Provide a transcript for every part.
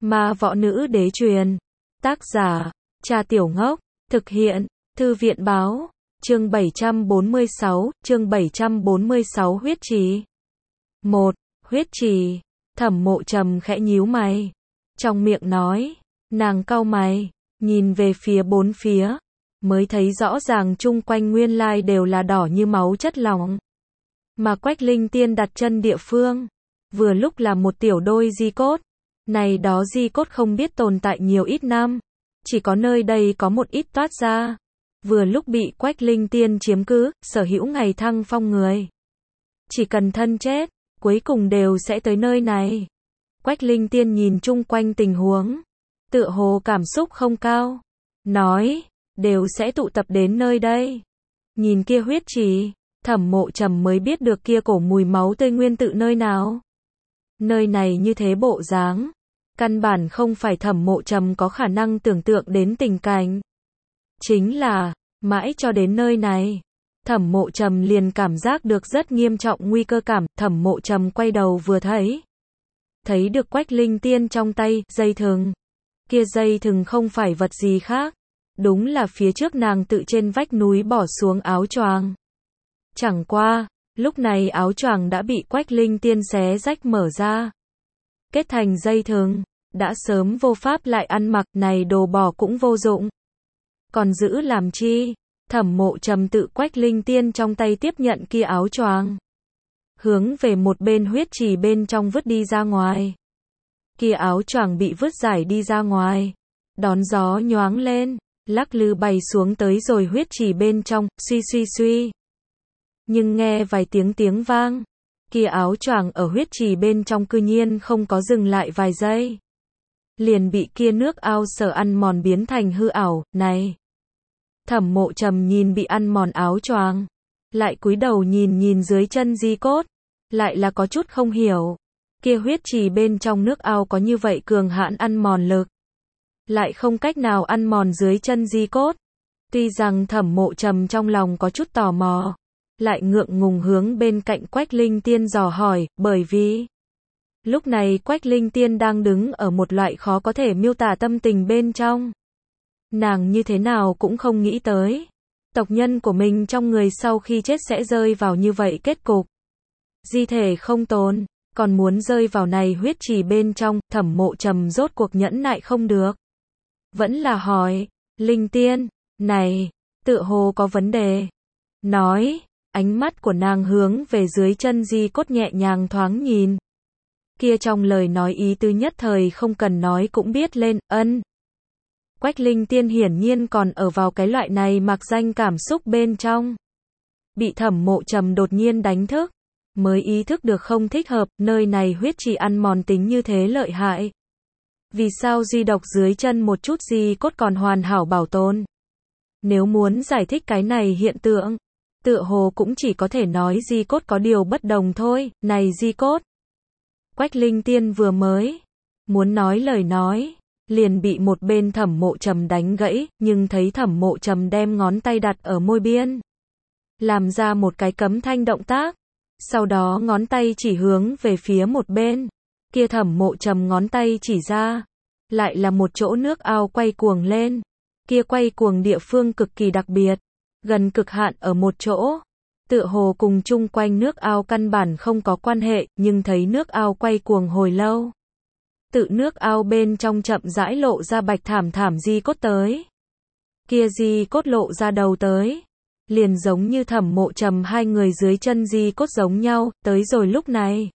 Ma võ nữ đế truyền. Tác giả, Cha Tiểu Ngốc. Thực hiện, Thư viện báo. Chương 746, huyết trì. 1. Huyết trì. Thẩm Mộ Trầm khẽ nhíu mày. Trong miệng nói, nàng cau mày, nhìn về phía bốn phía, mới thấy rõ ràng chung quanh nguyên lai đều là đỏ như máu chất lỏng. Mà Quách Linh Tiên đặt chân địa phương, vừa lúc là một tiểu đôi di cốt. Này đó di cốt không biết tồn tại nhiều ít năm, chỉ có nơi đây có một ít toát ra. Vừa lúc bị Quách Linh Tiên chiếm cứ, sở hữu ngày thăng phong người. Chỉ cần thân chết, cuối cùng đều sẽ tới nơi này. Quách Linh Tiên nhìn chung quanh tình huống, tựa hồ cảm xúc không cao, nói, đều sẽ tụ tập đến nơi đây. Nhìn kia huyết trì, Thẩm Mộ Trầm mới biết được kia cổ mùi máu tươi nguyên tự nơi nào. Nơi này như thế bộ dáng, căn bản không phải Thẩm Mộ Trầm có khả năng tưởng tượng đến tình cảnh. Chính là, mãi cho đến nơi này, Thẩm Mộ Trầm liền cảm giác được rất nghiêm trọng nguy cơ cảm. Thẩm Mộ Trầm quay đầu vừa thấy được Quách Linh Tiên trong tay, dây thừng. Kia dây thừng không phải vật gì khác, đúng là phía trước nàng tự trên vách núi bỏ xuống áo choàng. Chẳng qua, lúc này áo choàng đã bị Quách Linh Tiên xé rách mở ra, kết thành dây thừng, đã sớm vô pháp lại ăn mặc, này đồ bỏ cũng vô dụng. Còn giữ làm chi? Thẩm Mộ Trầm tự Quách Linh Tiên trong tay tiếp nhận kia áo choàng, hướng về một bên huyết trì bên trong vứt đi ra ngoài. Kia áo choàng bị vứt giải đi ra ngoài, đón gió nhoáng lên, lắc lư bay xuống tới rồi huyết trì bên trong, suy suy suy. Nhưng nghe vài tiếng vang, kia áo choàng ở huyết trì bên trong cư nhiên không có dừng lại vài giây, liền bị kia nước ao sở ăn mòn biến thành hư ảo. Này! Thẩm Mộ Trầm nhìn bị ăn mòn áo choàng, lại cúi đầu nhìn dưới chân di cốt, lại là có chút không hiểu. Kia huyết trì bên trong nước ao có như vậy cường hãn ăn mòn lực, lại không cách nào ăn mòn dưới chân di cốt. Tuy rằng Thẩm Mộ Trầm trong lòng có chút tò mò, lại ngượng ngùng hướng bên cạnh Quách Linh Tiên dò hỏi, bởi vì lúc này Quách Linh Tiên đang đứng ở một loại khó có thể miêu tả tâm tình bên trong. Nàng như thế nào cũng không nghĩ tới, tộc nhân của mình trong người sau khi chết sẽ rơi vào như vậy kết cục. Di thể không tồn, còn muốn rơi vào này huyết trì bên trong. Thẩm Mộ Trầm rốt cuộc nhẫn nại không được, vẫn là hỏi, Linh Tiên, này, tựa hồ có vấn đề. Nói, ánh mắt của nàng hướng về dưới chân di cốt nhẹ nhàng thoáng nhìn. Kia trong lời nói ý tứ nhất thời không cần nói cũng biết lên, ân. Quách Linh Tiên hiển nhiên còn ở vào cái loại này mặc danh cảm xúc bên trong. Bị Thẩm Mộ Trầm đột nhiên đánh thức, mới ý thức được không thích hợp, nơi này huyết trì ăn mòn tính như thế lợi hại. Vì sao duy độc dưới chân một chút di cốt còn hoàn hảo bảo tồn? Nếu muốn giải thích cái này hiện tượng, tựa hồ cũng chỉ có thể nói di cốt có điều bất đồng thôi. Này di cốt! Quách Linh Tiên vừa mới muốn nói lời nói, liền bị một bên Thẩm Mộ Trầm đánh gãy, nhưng thấy Thẩm Mộ Trầm đem ngón tay đặt ở môi biên, làm ra một cái cấm thanh động tác, sau đó ngón tay chỉ hướng về phía một bên. Kia Thẩm Mộ Trầm ngón tay chỉ ra, lại là một chỗ nước ao quay cuồng lên. Kia quay cuồng địa phương cực kỳ đặc biệt, gần cực hạn ở một chỗ, tựa hồ cùng chung quanh nước ao căn bản không có quan hệ, nhưng thấy nước ao quay cuồng hồi lâu, tự nước ao bên trong chậm rãi lộ ra bạch thảm di cốt tới. Kia di cốt lộ ra đầu tới, liền giống như Thẩm Mộ Trầm hai người dưới chân di cốt giống nhau. Tới rồi lúc này,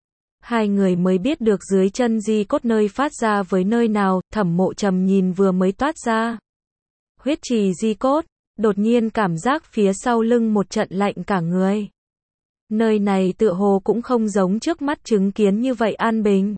hai người mới biết được dưới chân di cốt nơi phát ra với nơi nào. Thẩm Mộ Trầm nhìn vừa mới toát ra huyết trì di cốt, đột nhiên cảm giác phía sau lưng một trận lạnh cả người. Nơi này tựa hồ cũng không giống trước mắt chứng kiến như vậy an bình,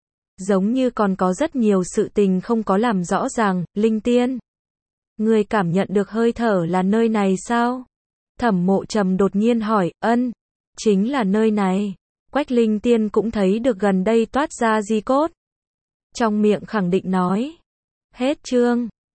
giống như còn có rất nhiều sự tình không có làm rõ ràng. Linh Tiên, người cảm nhận được hơi thở là nơi này sao? Thẩm Mộ Trầm đột nhiên hỏi. Ân, chính là nơi này. Quách Linh Tiên cũng thấy được gần đây toát ra di cốt, trong miệng khẳng định nói. Hết chương.